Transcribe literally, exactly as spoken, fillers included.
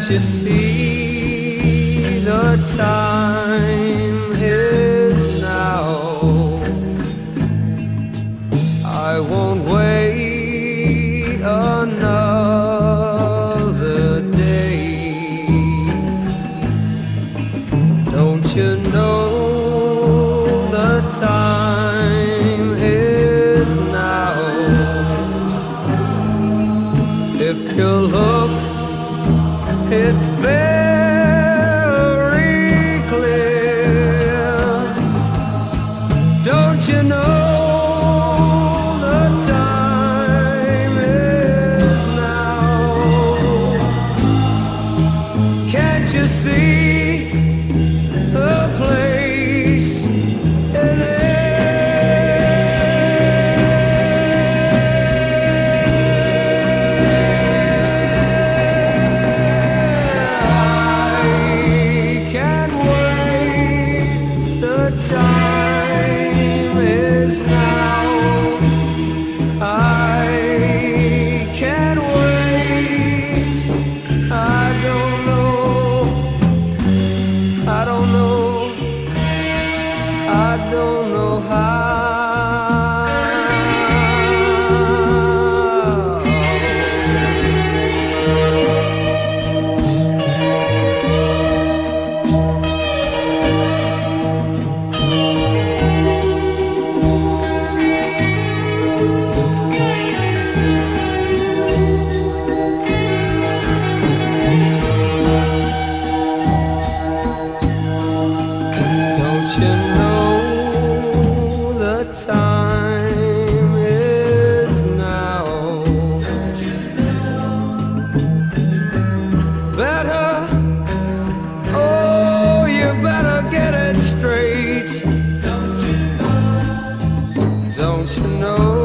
you see the time is now? I won't wait another day. Don't you know the time is now? If you look, it's very clear. Don't you know the time is now? Can't you see the place is time is now. I can't wait. I don't know. I don't know. I don't know how. You know the time is now. Better, oh, you better get it straight. Don't you know?